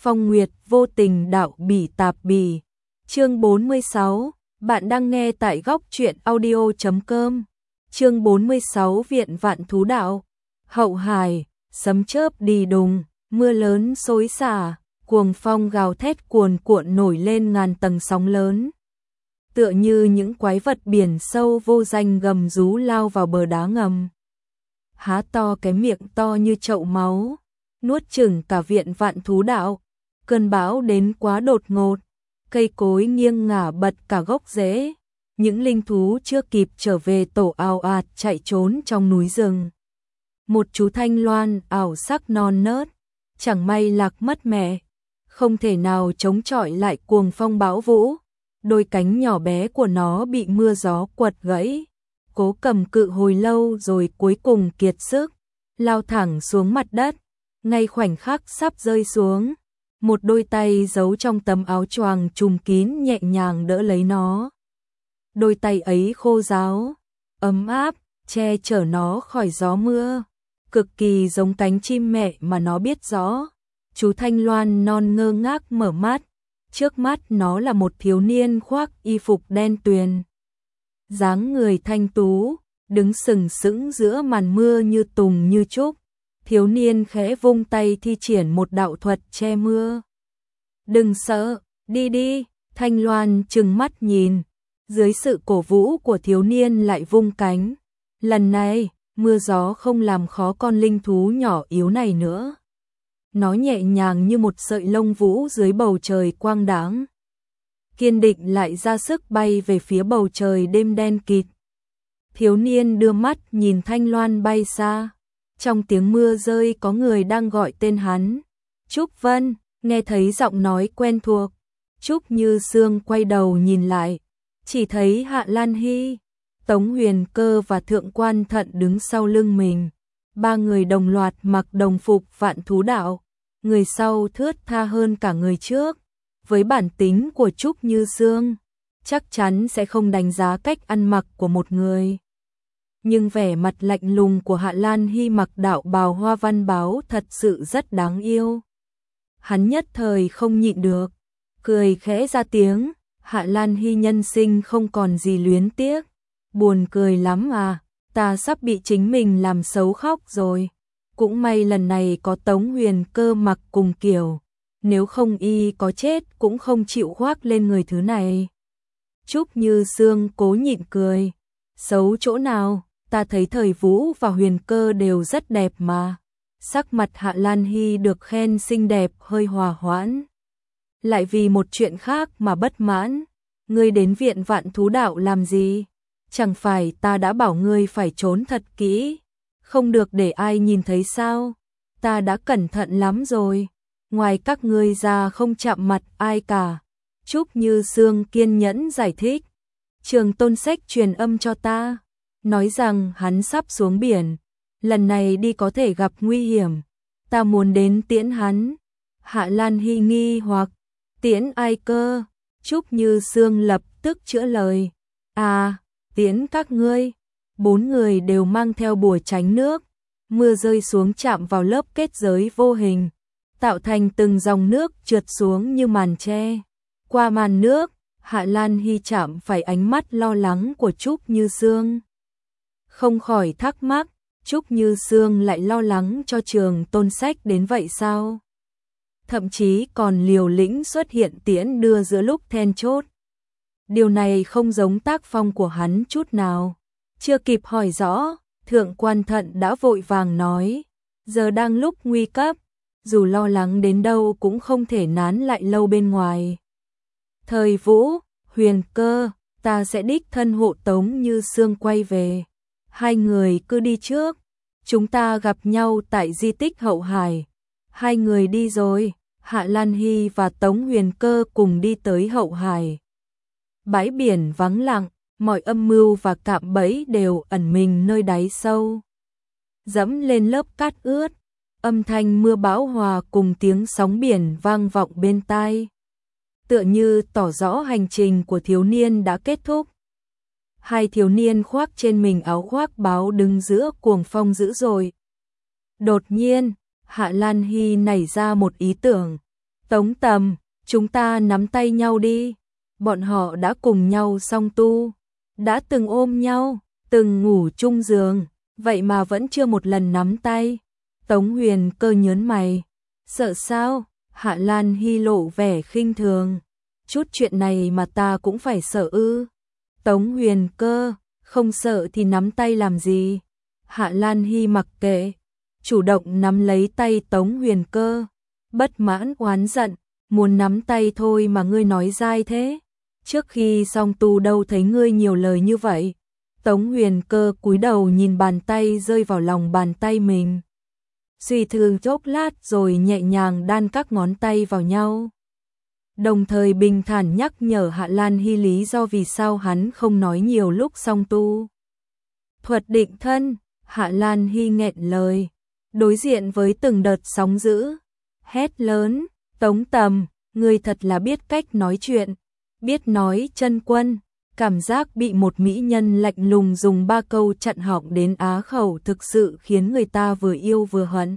Phong Nguyệt vô tình đạo bỉ tạp bỉ. Chương 46, bạn đang nghe tại góc truyện audio.com. Chương 46 Viện Vạn Thú Đạo. Hậu Hải, sấm chớp đi đùng, mưa lớn xối xả, cuồng phong gào thét cuồn cuộn nổi lên ngàn tầng sóng lớn. Tựa như những quái vật biển sâu vô danh gầm rú lao vào bờ đá ngầm. Há to cái miệng to như chậu máu, nuốt chửng cả Viện Vạn Thú Đạo. Cơn bão đến quá đột ngột, cây cối nghiêng ngả bật cả gốc rễ. Những linh thú chưa kịp trở về tổ ào ạt chạy trốn trong núi rừng. Một chú thanh loan ảo sắc non nớt, chẳng may lạc mất mẹ, không thể nào chống chọi lại cuồng phong bão vũ. Đôi cánh nhỏ bé của nó bị mưa gió quật gãy, cố cầm cự hồi lâu rồi cuối cùng kiệt sức, lao thẳng xuống mặt đất. Ngay khoảnh khắc sắp rơi xuống, một đôi tay giấu trong tấm áo choàng trùm kín nhẹ nhàng đỡ lấy nó. Đôi tay ấy khô ráo, ấm áp, che chở nó khỏi gió mưa, cực kỳ giống cánh chim mẹ mà nó biết rõ. Chú thanh loan non ngơ ngác mở mắt, trước mắt nó là một thiếu niên khoác y phục đen tuyền. Dáng người thanh tú, đứng sừng sững giữa màn mưa như tùng như trúc. Thiếu niên khẽ vung tay thi triển một đạo thuật che mưa. Đừng sợ, đi đi, thanh loan trừng mắt nhìn. Dưới sự cổ vũ của thiếu niên lại vung cánh. Lần này, mưa gió không làm khó con linh thú nhỏ yếu này nữa. Nó nhẹ nhàng như một sợi lông vũ dưới bầu trời quang đãng. Kiên định lại ra sức bay về phía bầu trời đêm đen kịt. Thiếu niên đưa mắt nhìn thanh loan bay xa. Trong tiếng mưa rơi có người đang gọi tên hắn. Trúc Vân, nghe thấy giọng nói quen thuộc. Trúc Như Sương quay đầu nhìn lại, chỉ thấy Hạ Lan Hy, Tống Huyền Cơ và Thượng Quan Thận đứng sau lưng mình. Ba người đồng loạt mặc đồng phục Vạn Thú Đạo, người sau thướt tha hơn cả người trước. Với bản tính của Trúc Như Sương, chắc chắn sẽ không đánh giá cách ăn mặc của một người. Nhưng vẻ mặt lạnh lùng của Hạ Lan Hy mặc đạo bào hoa văn báo thật sự rất đáng yêu. Hắn nhất thời không nhịn được, cười khẽ ra tiếng. Hạ Lan Hy nhân sinh không còn gì luyến tiếc. Buồn cười lắm à, ta sắp bị chính mình làm xấu khóc rồi. Cũng may lần này có Tống Huyền Cơ mặc cùng kiểu, nếu không y có chết cũng không chịu khoác lên người thứ này. Trúc Như Sương cố nhịn cười. Xấu chỗ nào? Ta thấy Thời Vũ và Huyền Cơ đều rất đẹp mà. Sắc mặt Hạ Lan Hy được khen xinh đẹp hơi hòa hoãn. Lại vì một chuyện khác mà bất mãn. Ngươi đến Viện Vạn Thú Đạo làm gì? Chẳng phải ta đã bảo ngươi phải trốn thật kỹ, không được để ai nhìn thấy sao? Ta đã cẩn thận lắm rồi. Ngoài các ngươi ra không chạm mặt ai cả. Trúc Như Sương kiên nhẫn giải thích. Trường Tôn Sách truyền âm cho ta, nói rằng hắn sắp xuống biển, lần này đi có thể gặp nguy hiểm, ta muốn đến tiễn hắn. Hạ Lan Hy nghi hoặc, tiễn ai cơ? Trúc Như Sương lập tức chữa lời, à, tiễn các ngươi. Bốn người đều mang theo bùa tránh nước, mưa rơi xuống chạm vào lớp kết giới vô hình, tạo thành từng dòng nước trượt xuống như màn che. Qua màn nước, Hạ Lan Hy chạm phải ánh mắt lo lắng của Trúc Như Sương. Không khỏi thắc mắc, Trúc Như Sương lại lo lắng cho Trường Tôn Sách đến vậy sao? Thậm chí còn liều lĩnh xuất hiện tiễn đưa giữa lúc then chốt. Điều này không giống tác phong của hắn chút nào. Chưa kịp hỏi rõ, Thượng Quan Thận đã vội vàng nói, giờ đang lúc nguy cấp, dù lo lắng đến đâu cũng không thể nán lại lâu bên ngoài. Thời Vũ, Huyền Cơ, ta sẽ đích thân hộ Tống Như Sương quay về. Hai người cứ đi trước, chúng ta gặp nhau tại di tích Hậu Hải. Hai người đi rồi, Hạ Lan Hy và Tống Huyền Cơ cùng đi tới Hậu Hải. Bãi biển vắng lặng, mọi âm mưu và cạm bẫy đều ẩn mình nơi đáy sâu. Dẫm lên lớp cát ướt, âm thanh mưa bão hòa cùng tiếng sóng biển vang vọng bên tai. Tựa như tỏ rõ hành trình của thiếu niên đã kết thúc. Hai thiếu niên khoác trên mình áo khoác báo đứng giữa cuồng phong dữ dội. Đột nhiên, Hạ Lan Hy nảy ra một ý tưởng. Tống Tầm, chúng ta nắm tay nhau đi. Bọn họ đã cùng nhau song tu, đã từng ôm nhau, từng ngủ chung giường, vậy mà vẫn chưa một lần nắm tay. Tống Huyền Cơ nhớn mày. Sợ sao? Hạ Lan Hy lộ vẻ khinh thường. Chút chuyện này mà ta cũng phải sợ ư? Tống Huyền Cơ, không sợ thì nắm tay làm gì? Hạ Lan Hy mặc kệ, chủ động nắm lấy tay Tống Huyền Cơ. Bất mãn oán giận, muốn nắm tay thôi mà ngươi nói dai thế. Trước khi song tu đâu thấy ngươi nhiều lời như vậy. Tống Huyền Cơ cúi đầu nhìn bàn tay rơi vào lòng bàn tay mình. Suy tư chốc lát rồi nhẹ nhàng đan các ngón tay vào nhau. Đồng thời bình thản nhắc nhở Hạ Lan Hy lý do vì sao hắn không nói nhiều lúc song tu. Thuật định thân, Hạ Lan Hy nghẹn lời, đối diện với từng đợt sóng dữ, hét lớn, Tống Tầm, ngươi thật là biết cách nói chuyện, biết nói chân quân. Cảm giác bị một mỹ nhân lạnh lùng dùng 3 câu chặn họng đến á khẩu thực sự khiến người ta vừa yêu vừa hận.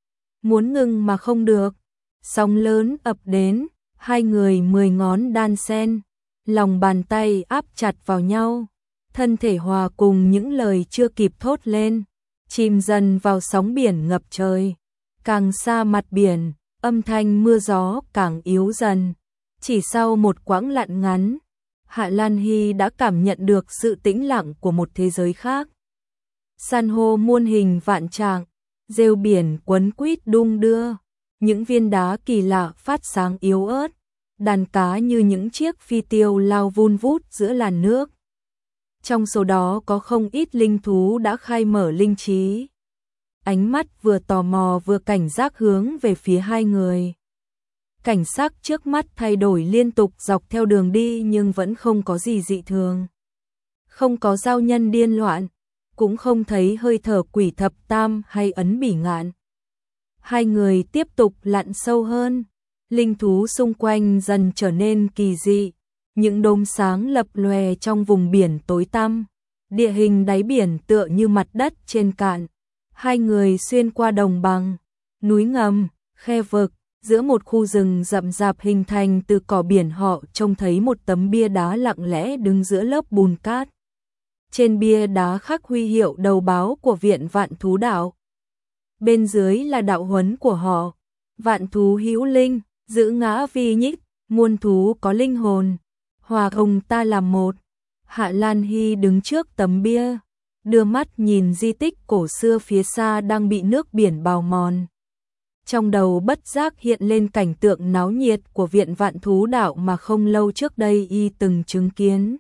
Muốn ngừng mà không được, sóng lớn ập đến, hai người 10 ngón đan xen, lòng bàn tay áp chặt vào nhau, thân thể hòa cùng những lời chưa kịp thốt lên, chìm dần vào sóng biển ngập trời. Càng xa mặt biển, âm thanh mưa gió càng yếu dần. Chỉ sau một quãng lặn ngắn, Hạ Lan Hy đã cảm nhận được sự tĩnh lặng của một thế giới khác. San hô muôn hình vạn trạng, rêu biển quấn quýt đung đưa, những viên đá kỳ lạ phát sáng yếu ớt, đàn cá như những chiếc phi tiêu lao vun vút giữa làn nước. Trong số đó có không ít linh thú đã khai mở linh trí. Ánh mắt vừa tò mò vừa cảnh giác hướng về phía hai người. Cảnh sắc trước mắt thay đổi liên tục dọc theo đường đi nhưng vẫn không có gì dị thường. Không có giao nhân điên loạn, cũng không thấy hơi thở quỷ thập tam hay ấn bỉ ngạn. Hai người tiếp tục lặn sâu hơn, linh thú xung quanh dần trở nên kỳ dị. Những đốm sáng lập lòe trong vùng biển tối tăm, địa hình đáy biển tựa như mặt đất trên cạn. Hai người xuyên qua đồng bằng, núi ngầm, khe vực. Giữa một khu rừng rậm rạp hình thành từ cỏ biển họ trông thấy một tấm bia đá lặng lẽ đứng giữa lớp bùn cát. Trên bia đá khắc huy hiệu đầu báo của Viện Vạn Thú Đạo. Bên dưới là đạo huấn của họ. Vạn thú hữu linh, giữ ngã vi nhích, muôn thú có linh hồn. Hòa cùng ta làm một. Hạ Lan Hy đứng trước tấm bia, đưa mắt nhìn di tích cổ xưa phía xa đang bị nước biển bào mòn. Trong đầu bất giác hiện lên cảnh tượng náo nhiệt của Viện Vạn Thú Đạo mà không lâu trước đây y từng chứng kiến.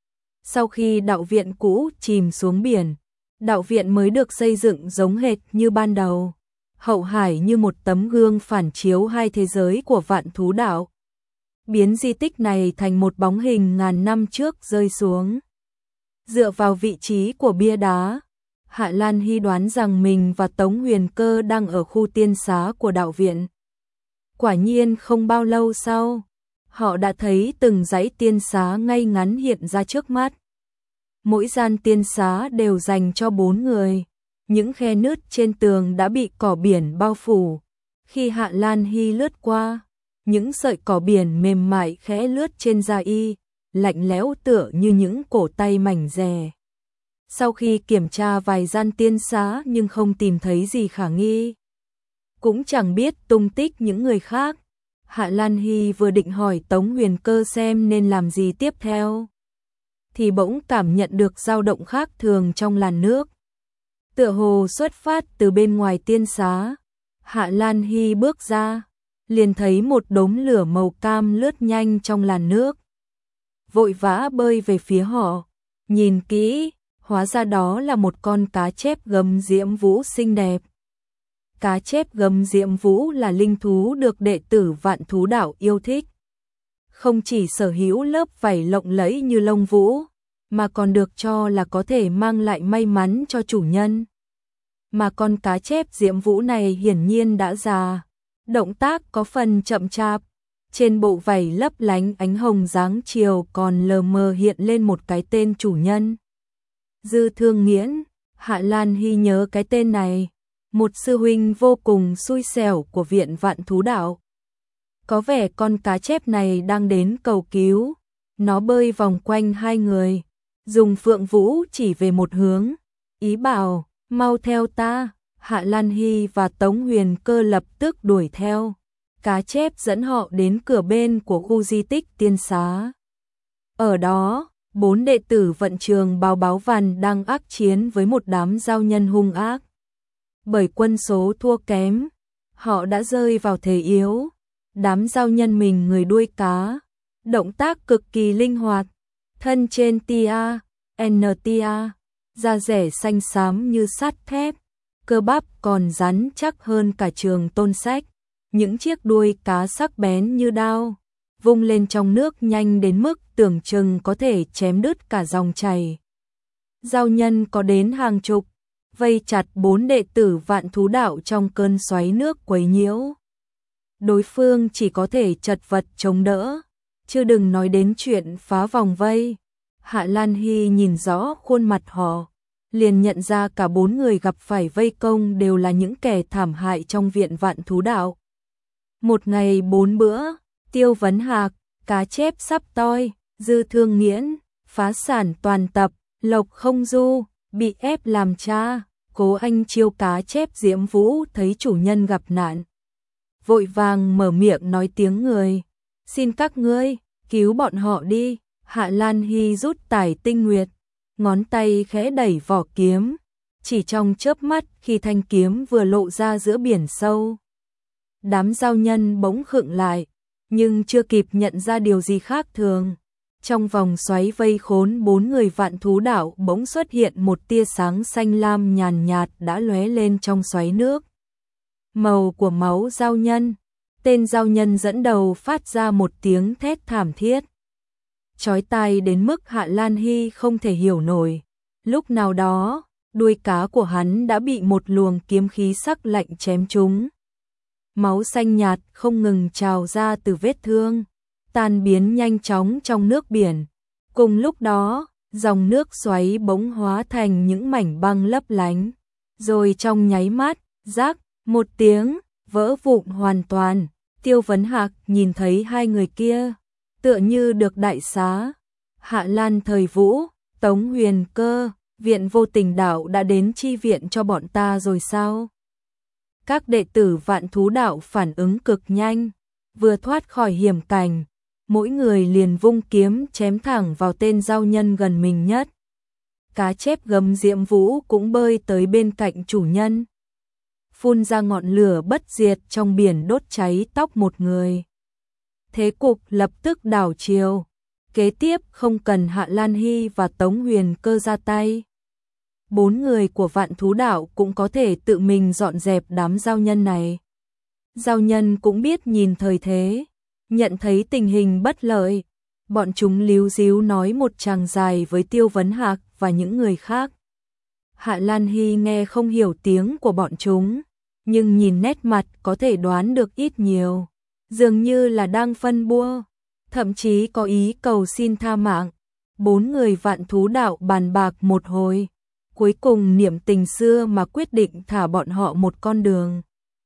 Sau khi đạo viện cũ chìm xuống biển, đạo viện mới được xây dựng giống hệt như ban đầu. Hậu hải như một tấm gương phản chiếu hai thế giới của Vạn Thú Đạo. Biến di tích này thành một bóng hình ngàn năm trước rơi xuống. Dựa vào vị trí của bia đá, Hạ Lan Hy đoán rằng mình và Tống Huyền Cơ đang ở khu tiên xá của đạo viện. Quả nhiên không bao lâu sau, họ đã thấy từng dãy tiên xá ngay ngắn hiện ra trước mắt. Mỗi gian tiên xá đều dành cho 4 người. Những khe nứt trên tường đã bị cỏ biển bao phủ. Khi Hạ Lan Hy lướt qua, những sợi cỏ biển mềm mại khẽ lướt trên da y, lạnh lẽo tựa như những cổ tay mảnh dè. Sau khi kiểm tra vài gian tiên xá nhưng không tìm thấy gì khả nghi, cũng chẳng biết tung tích những người khác, Hạ Lan Hy vừa định hỏi Tống Huyền Cơ xem nên làm gì tiếp theo, thì bỗng cảm nhận được dao động khác thường trong làn nước. Tựa hồ xuất phát từ bên ngoài tiên xá. Hạ Lan Hy bước ra, liền thấy một đốm lửa màu cam lướt nhanh trong làn nước. Vội vã bơi về phía họ, nhìn kỹ, hóa ra đó là một con cá chép gấm diễm vũ xinh đẹp. Cá chép gấm diễm vũ là linh thú được đệ tử Vạn Thú Đạo yêu thích. Không chỉ sở hữu lớp vảy lộng lẫy như lông vũ, mà còn được cho là có thể mang lại may mắn cho chủ nhân. Mà con cá chép diễm vũ này hiển nhiên đã già, động tác có phần chậm chạp. Trên bộ vảy lấp lánh ánh hồng dáng chiều còn lờ mờ hiện lên một cái tên chủ nhân. Dư Thương Nghiễn. Hạ Lan Hy nhớ cái tên này, một sư huynh vô cùng xui xẻo của Viện Vạn Thú Đạo. Có vẻ con cá chép này đang đến cầu cứu. Nó bơi vòng quanh hai người, dùng phượng vũ chỉ về một hướng, ý bảo, mau theo ta. Hạ Lan Hy và Tống Huyền Cơ lập tức đuổi theo. Cá chép dẫn họ đến cửa bên của khu di tích tiên xá. Ở đó, 4 đệ tử vận trường Báo Báo Vằn đang ác chiến với một đám giao nhân hung ác. Bởi quân số thua kém, họ đã rơi vào thế yếu. Đám giao nhân mình người đuôi cá, động tác cực kỳ linh hoạt, thân trên tia, NTA, da rẻ xanh xám như sắt thép, cơ bắp còn rắn chắc hơn cả Trường Tôn Sách, những chiếc đuôi cá sắc bén như đao, vung lên trong nước nhanh đến mức tưởng chừng có thể chém đứt cả dòng chảy. Giao nhân có đến hàng chục, vây chặt 4 đệ tử Vạn Thú Đạo trong cơn xoáy nước quấy nhiễu. Đối phương chỉ có thể chật vật chống đỡ, chứ đừng nói đến chuyện phá vòng vây. Hạ Lan Hy nhìn rõ khuôn mặt họ, liền nhận ra cả 4 người gặp phải vây công đều là những kẻ thảm hại trong viện Vạn Thú Đạo. Một ngày 4 bữa, Tiêu Vấn Hạc, Cá Chép Sắp Toi, Dư Thương Nghiễn, phá sản toàn tập, Lộc Không Du, bị ép làm cha. Cố Anh Chiêu Cá Chép Diễm Vũ thấy chủ nhân gặp nạn, vội vàng mở miệng nói tiếng người, xin các ngươi cứu bọn họ đi. Hạ Lan Hy rút tải tinh nguyệt, ngón tay khẽ đẩy vỏ kiếm, chỉ trong chớp mắt khi thanh kiếm vừa lộ ra giữa biển sâu. Đám giao nhân bỗng khựng lại, nhưng chưa kịp nhận ra điều gì khác thường. Trong vòng xoáy vây khốn 4 người Vạn Thú Đạo bỗng xuất hiện một tia sáng xanh lam nhàn nhạt đã lóe lên trong xoáy nước. Màu của máu giao nhân. Tên giao nhân dẫn đầu phát ra một tiếng thét thảm thiết, chói tai đến mức Hạ Lan Hy không thể hiểu nổi. Lúc nào đó, đuôi cá của hắn đã bị một luồng kiếm khí sắc lạnh chém trúng. Máu xanh nhạt không ngừng trào ra từ vết thương, tan biến nhanh chóng trong nước biển. Cùng lúc đó, dòng nước xoáy bỗng hóa thành những mảnh băng lấp lánh, rồi trong nháy mắt, rắc một tiếng, vỡ vụn hoàn toàn. Tiêu Vấn Hạc nhìn thấy hai người kia, tựa như được đại xá. Hạ Lan Thời Vũ, Tống Huyền Cơ, viện Vô Tình Đạo đã đến chi viện cho bọn ta rồi sao? Các đệ tử Vạn Thú Đạo phản ứng cực nhanh, vừa thoát khỏi hiểm cảnh, mỗi người liền vung kiếm chém thẳng vào tên giao nhân gần mình nhất. Cá chép gấm Diễm Vũ cũng bơi tới bên cạnh chủ nhân, phun ra ngọn lửa bất diệt trong biển đốt cháy tóc một người. Thế cục lập tức đảo chiều, kế tiếp không cần Hạ Lan Hy và Tống Huyền Cơ ra tay. 4 người của Vạn Thú Đạo cũng có thể tự mình dọn dẹp đám giao nhân này. Giao nhân cũng biết nhìn thời thế, nhận thấy tình hình bất lợi, bọn chúng líu díu nói một tràng dài với Tiêu Vấn Hạc và những người khác. Hạ Lan Hy nghe không hiểu tiếng của bọn chúng, nhưng nhìn nét mặt có thể đoán được ít nhiều, dường như là đang phân bua, thậm chí có ý cầu xin tha mạng. 4 người Vạn Thú Đạo bàn bạc một hồi, cuối cùng niệm tình xưa mà quyết định thả bọn họ một con đường.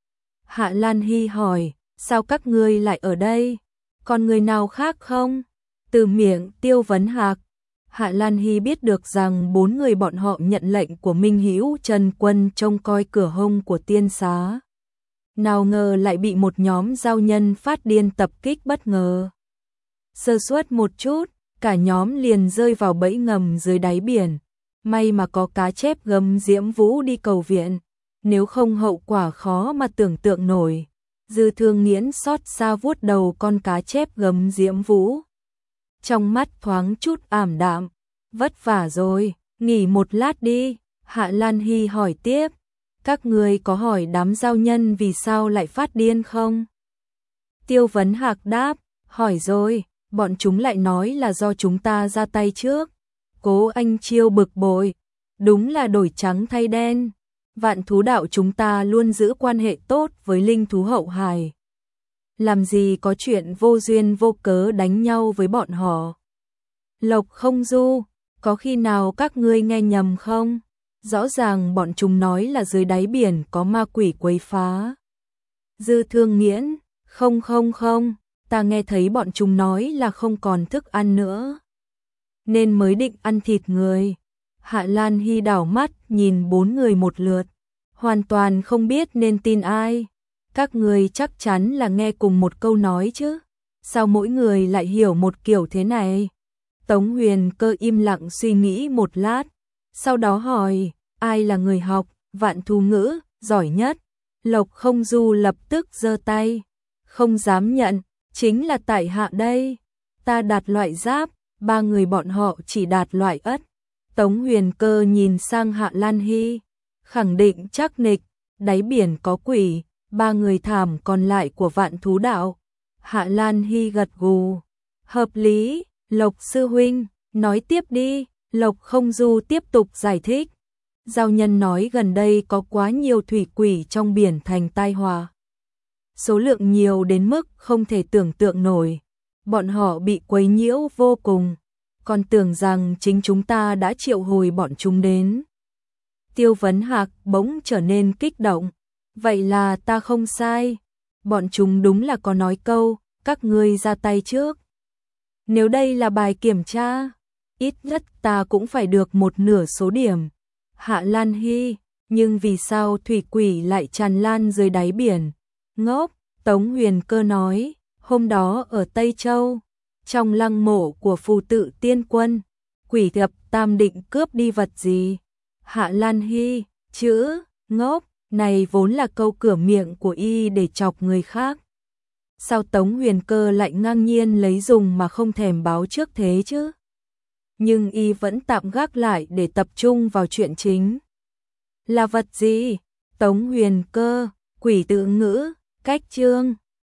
Hạ Lan Hy hỏi, sao các ngươi lại ở đây? Còn người nào khác không? Từ miệng Tiêu Vấn Hạc, Hạ Lan Hy biết được rằng 4 người bọn họ nhận lệnh của Minh Hữu Trần Quân trông coi cửa hông của tiên xá. Nào ngờ lại bị một nhóm giao nhân phát điên tập kích bất ngờ. Sơ suất một chút, cả nhóm liền rơi vào bẫy ngầm dưới đáy biển. May mà có Cá Chép Gấm Diễm Vũ đi cầu viện, nếu không hậu quả khó mà tưởng tượng nổi. Dư Thương Nghiễn xót xa vuốt đầu con cá chép Gấm Diễm Vũ, trong mắt thoáng chút ảm đạm. Vất vả rồi, nghỉ một lát đi. Hạ Lan Hy hỏi tiếp, các ngươi có hỏi đám giao nhân vì sao lại phát điên không? Tiêu Vấn Hạc đáp, hỏi rồi, bọn chúng lại nói là do chúng ta ra tay trước. Cố Anh Chiêu bực bội, đúng là đổi trắng thay đen. Vạn Thú Đạo chúng ta luôn giữ quan hệ tốt với linh thú hậu hải, làm gì có chuyện vô duyên vô cớ đánh nhau với bọn họ. Lộc Không Du, có khi nào các ngươi nghe nhầm không? Rõ ràng bọn chúng nói là dưới đáy biển có ma quỷ quấy phá. Dư Thương Nghiễn, Không không không, ta nghe thấy bọn chúng nói là không còn thức ăn nữa, nên mới định ăn thịt người. Hạ Lan Hy đảo mắt nhìn 4 người một lượt, hoàn toàn không biết nên tin ai. Các người chắc chắn là nghe cùng một câu nói chứ, sao mỗi người lại hiểu một kiểu thế này? Tống Huyền Cơ im lặng suy nghĩ một lát, sau đó hỏi, ai là người học Vạn Thú ngữ giỏi nhất? Lộc Không Du lập tức giơ tay, không dám nhận, chính là tại hạ đây. Ta đạt loại giáp, 3 người bọn họ chỉ đạt loại ất. Tống Huyền Cơ nhìn sang Hạ Lan Hy, khẳng định chắc nịch, đáy biển có quỷ, 3 người thảm còn lại của Vạn Thú đạo. Hạ Lan Hy gật gù, hợp lý. Lộc sư huynh, nói tiếp đi. Lộc Không Du tiếp tục giải thích. Giao nhân nói gần đây có quá nhiều thủy quỷ trong biển thành tai họa. Số lượng nhiều đến mức không thể tưởng tượng nổi. Bọn họ bị quấy nhiễu vô cùng, còn tưởng rằng chính chúng ta đã triệu hồi bọn chúng đến. Tiêu Vấn Hạc bỗng trở nên kích động. Vậy là ta không sai. Bọn chúng đúng là có nói câu, các ngươi ra tay trước. Nếu đây là bài kiểm tra, ít nhất ta cũng phải được một nửa số điểm. Hạ Lan Hy, nhưng vì sao thủy quỷ lại tràn lan dưới đáy biển? Ngốc, Tống Huyền Cơ nói, hôm đó ở Tây Châu, trong lăng mộ của phù tự tiên quân, quỷ gặp Tam định cướp đi vật gì? Hạ Lan Hy, chữ, ngốc, này vốn là câu cửa miệng của y để chọc người khác. Sao Tống Huyền Cơ lại ngang nhiên lấy dùng mà không thèm báo trước thế chứ? Nhưng y vẫn tạm gác lại để tập trung vào chuyện chính. Là vật gì? Tống Huyền Cơ, quỷ tự ngữ, cách chương.